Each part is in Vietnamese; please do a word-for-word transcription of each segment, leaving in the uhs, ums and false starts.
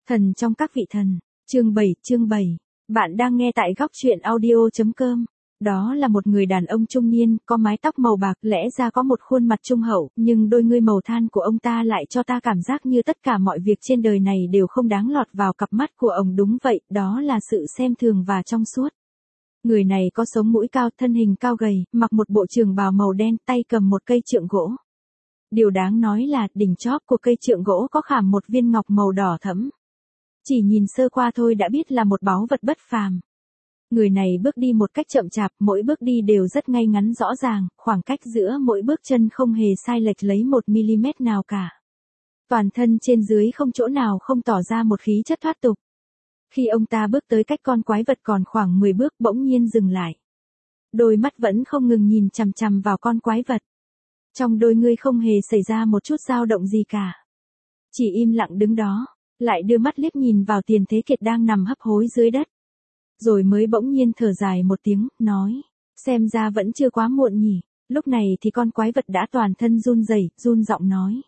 Thần trong các vị thần, chương bảy, chương bảy. Bạn đang nghe tại góc truyện audio.com. Đó là một người đàn ông trung niên, có mái tóc màu bạc, lẽ ra có một khuôn mặt trung hậu, nhưng đôi ngươi màu than của ông ta lại cho ta cảm giác như tất cả mọi việc trên đời này đều không đáng lọt vào cặp mắt của ông. Đúng vậy, đó là sự xem thường và trong suốt. Người này có sống mũi cao, thân hình cao gầy, mặc một bộ trường bào màu đen, tay cầm một cây trượng gỗ. Điều đáng nói là, đỉnh chóp của cây trượng gỗ có khảm một viên ngọc màu đỏ thẫm. Chỉ nhìn sơ qua thôi đã biết là một báu vật bất phàm. Người này bước đi một cách chậm chạp, mỗi bước đi đều rất ngay ngắn rõ ràng, khoảng cách giữa mỗi bước chân không hề sai lệch lấy một mi-li-mét nào cả. Toàn thân trên dưới không chỗ nào không tỏ ra một khí chất thoát tục. Khi ông ta bước tới cách con quái vật còn khoảng mười bước, bỗng nhiên dừng lại. Đôi mắt vẫn không ngừng nhìn chằm chằm vào con quái vật. Trong đôi ngươi không hề xảy ra một chút dao động gì cả. Chỉ im lặng đứng đó, lại đưa mắt liếc nhìn vào Tiền Thế Kiệt đang nằm hấp hối dưới đất. Rồi mới bỗng nhiên thở dài một tiếng, nói, xem ra vẫn chưa quá muộn nhỉ. Lúc này thì con quái vật đã toàn thân run rẩy, run giọng nói.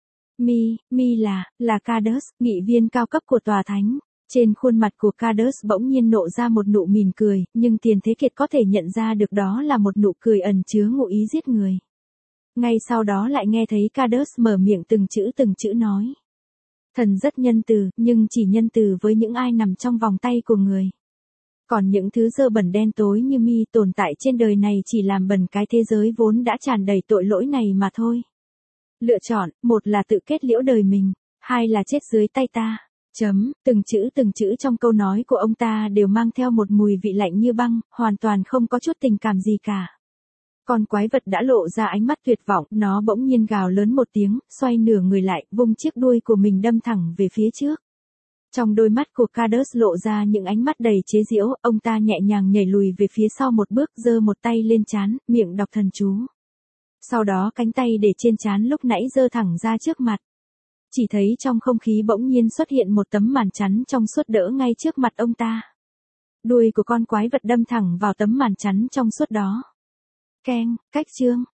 Mi, Mi là, là Cadus, nghị viên cao cấp của tòa thánh. Trên khuôn mặt của Cadus bỗng nhiên nộ ra một nụ mỉm cười, nhưng Tiền Thế Kiệt có thể nhận ra được đó là một nụ cười ẩn chứa ngụ ý giết người. Ngay sau đó lại nghe thấy Cadus mở miệng từng chữ từng chữ nói. Thần rất nhân từ, nhưng chỉ nhân từ với những ai nằm trong vòng tay của người. Còn những thứ dơ bẩn đen tối như Mi tồn tại trên đời này chỉ làm bẩn cái thế giới vốn đã tràn đầy tội lỗi này mà thôi. Lựa chọn, một là tự kết liễu đời mình, hai là chết dưới tay ta. Chấm, từng chữ từng chữ trong câu nói của ông ta đều mang theo một mùi vị lạnh như băng, hoàn toàn không có chút tình cảm gì cả. Con quái vật đã lộ ra ánh mắt tuyệt vọng, nó bỗng nhiên gào lớn một tiếng, xoay nửa người lại, vung chiếc đuôi của mình đâm thẳng về phía trước. Trong đôi mắt của Cadus lộ ra những ánh mắt đầy chế giễu, ông ta nhẹ nhàng nhảy lùi về phía sau một bước, giơ một tay lên trán, miệng đọc thần chú. Sau đó cánh tay để trên trán lúc nãy giơ thẳng ra trước mặt. Chỉ thấy trong không khí bỗng nhiên xuất hiện một tấm màn chắn trong suốt đỡ ngay trước mặt ông ta. Đuôi của con quái vật đâm thẳng vào tấm màn chắn trong suốt đó. Keng, cách chương.